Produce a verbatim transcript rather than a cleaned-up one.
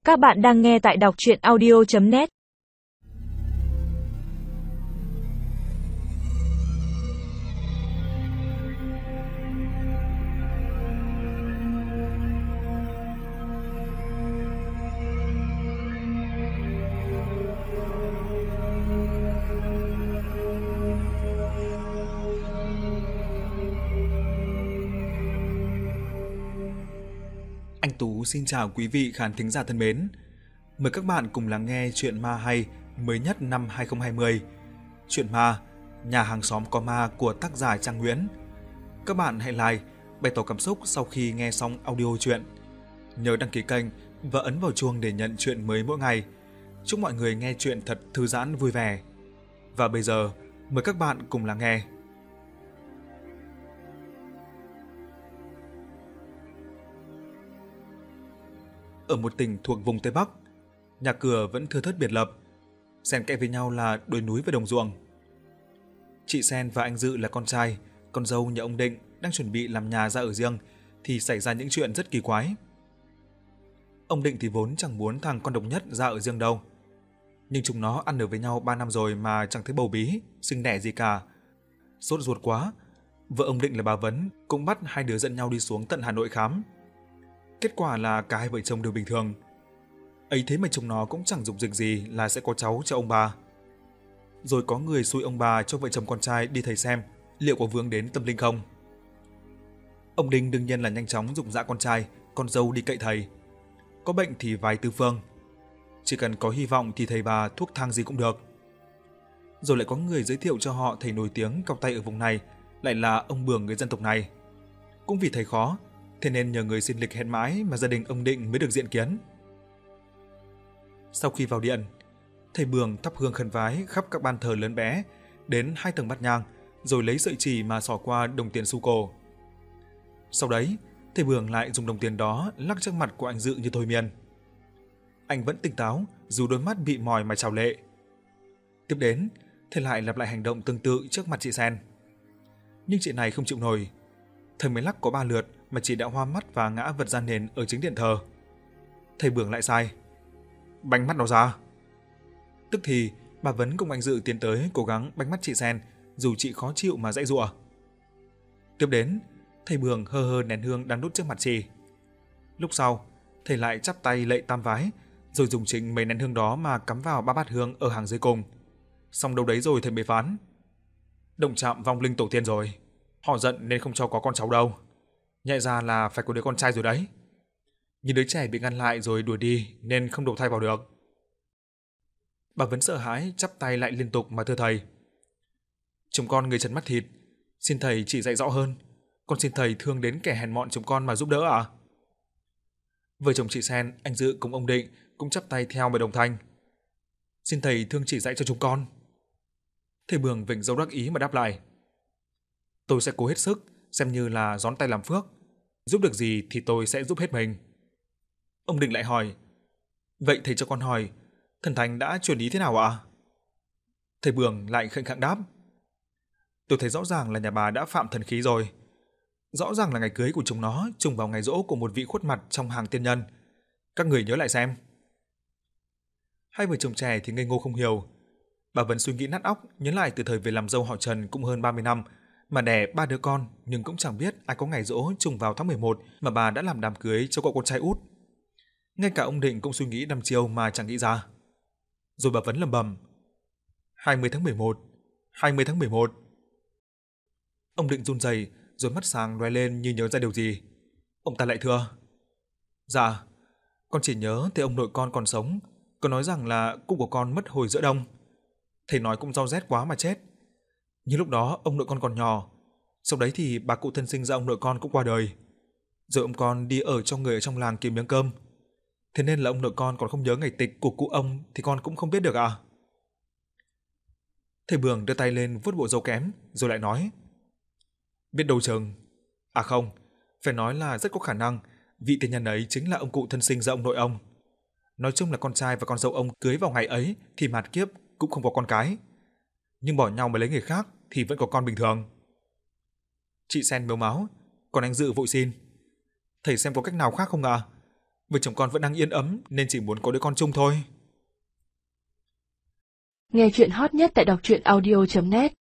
Các bạn đang nghe tại đọc truyện audio chấm net. Anh Tú xin chào quý vị khán thính giả thân mến. Mời các bạn cùng lắng nghe truyện ma hay mới nhất năm hai không hai không. Truyện ma Nhà hàng xóm có ma của tác giả Trang Nguyễn. Các bạn hãy like, bày tỏ cảm xúc sau khi nghe xong audio truyện. Nhớ đăng ký kênh và ấn vào chuông để nhận truyện mới mỗi ngày. Chúc mọi người nghe truyện thật thư giãn vui vẻ. Và bây giờ, mời các bạn cùng lắng nghe. Ở một tỉnh thuộc vùng Tây Bắc, nhà cửa vẫn thưa thớt biệt lập, xen kẽ với nhau là đồi núi và đồng ruộng. Chị Sen và anh Dự là con trai, con dâu nhà ông Định đang chuẩn bị làm nhà ra ở riêng thì xảy ra những chuyện rất kỳ quái. Ông Định thì vốn chẳng muốn thằng con độc nhất ra ở riêng đâu, nhưng chúng nó ăn ở với nhau ba năm rồi mà chẳng thấy bầu bí, sinh đẻ gì cả. Sốt ruột quá, vợ ông Định là bà Vấn cũng bắt hai đứa dẫn nhau đi xuống tận Hà Nội khám. Kết quả là cả hai vợ chồng đều bình thường. Ấy thế mà chúng nó cũng chẳng dục dịch gì là sẽ có cháu cho ông bà. Rồi có người xui ông bà cho vợ chồng con trai đi thầy xem liệu có vướng đến tâm linh không. Ông Đinh đương nhiên là nhanh chóng giục dã con trai, con dâu đi cậy thầy. Có bệnh thì vái tứ phương, chỉ cần có hy vọng thì thầy bà thuốc thang gì cũng được. Rồi lại có người giới thiệu cho họ thầy nổi tiếng cao tay ở vùng này, lại là ông Bường người dân tộc này. Cũng vì thầy khó, thế nên nhờ người xin lịch hẹn mãi mà gia đình ông Định mới được diện kiến. Sau khi vào điện, thầy Bường thắp hương khấn vái khắp các ban thờ lớn bé, đến hai tầng bát nhang, rồi lấy sợi chỉ mà xỏ qua đồng tiền xu cổ. Sau đấy, thầy Bường lại dùng đồng tiền đó lắc trước mặt của anh Dự như thôi miên. Anh vẫn tỉnh táo, dù đôi mắt bị mỏi mà trào lệ. Tiếp đến, thầy lại lặp lại hành động tương tự trước mặt chị Sen. Nhưng chị này không chịu nổi. Thầy mới lắc có ba lượt mà chị đã hoa mắt và ngã vật ra nền ở chính điện thờ. Thầy Bường lại sai. Bánh mắt nó ra. Tức thì bà Vấn cùng anh Dự tiến tới cố gắng bánh mắt chị Sen, dù chị khó chịu mà giãy giụa. Tiếp đến, thầy Bường hơ hơ nén hương đang đốt trước mặt chị. Lúc sau, thầy lại chắp tay lạy tam vái, rồi dùng chính mấy nén hương đó mà cắm vào ba bát hương ở hàng dưới cùng. Xong đâu đấy rồi thầy mới phán: động chạm vong linh tổ tiên rồi. Họ giận nên không cho có con cháu đâu. Nhẹ ra là phải có đứa con trai rồi đấy. Nhìn đứa trẻ bị ngăn lại rồi đuổi đi nên không đổ thai vào được. Bà Vấn sợ hãi chắp tay lại liên tục mà thưa thầy: chúng con người trần mắt thịt, xin thầy chỉ dạy rõ hơn. Con xin thầy thương đến kẻ hèn mọn chúng con mà giúp đỡ ạ. À? Vợ chồng chị Sen, anh Dự cùng ông Định cũng chắp tay theo mà đồng thanh: xin thầy thương chỉ dạy cho chúng con. Thầy Bường vểnh râu đắc ý mà đáp lại: tôi sẽ cố hết sức, xem như là gión tay làm phước. Giúp được gì thì tôi sẽ giúp hết mình. Ông Định lại hỏi: vậy thầy cho con hỏi, thần thánh đã truyền ý thế nào ạ? Thầy Bường lại khệnh khạng đáp: tôi thấy rõ ràng là nhà bà đã phạm thần khí rồi. Rõ ràng là ngày cưới của chúng nó trùng vào ngày giỗ của một vị khuất mặt trong hàng tiên nhân. Các người nhớ lại xem. Hai vợ chồng trẻ thì ngây ngô không hiểu. Bà vẫn suy nghĩ nát óc, nhớ lại từ thời về làm dâu họ Trần cũng hơn ba mươi năm, mà đẻ ba đứa con nhưng cũng chẳng biết ai có ngày giỗ trùng vào tháng mười một mà bà đã làm đám cưới cho cậu con trai út. Ngay cả ông Định cũng suy nghĩ đăm chiêu mà chẳng nghĩ ra. Rồi bà vẫn lẩm bẩm: hai mươi tháng mười một, hai mươi tháng mười một. Ông Định run rẩy, rồi mắt sáng loe lên như nhớ ra điều gì. Ông ta lại thưa: dạ, con chỉ nhớ thấy ông nội con còn sống, có nói rằng là cụ của con mất hồi giữa đông. Thầy nói cũng do rét quá mà chết. Nhưng lúc đó ông nội con còn nhỏ. Sau đấy thì bà cụ thân sinh ra ông nội con cũng qua đời. Rồi ông con đi ở cho người ở trong làng kiếm miếng cơm. Thế nên là ông nội con còn không nhớ ngày tịch của cụ ông thì con cũng không biết được à. Thầy Bường đưa tay lên vuốt bộ râu kém rồi lại nói: biết đâu chừng. À không, phải nói là rất có khả năng vị tiên nhân ấy chính là ông cụ thân sinh ra ông nội ông. Nói chung là con trai và con dâu ông cưới vào ngày ấy thì mạt kiếp cũng không có con cái. Nhưng bỏ nhau mà lấy người khác thì vẫn có con bình thường. Chị Sen mếu máo, còn anh Dự vội xin: thầy xem có cách nào khác không ạ? À? Vợ chồng con vẫn đang yên ấm nên chỉ muốn có đứa con chung thôi. Nghe chuyện hot nhất tại đọc truyện audio chấm net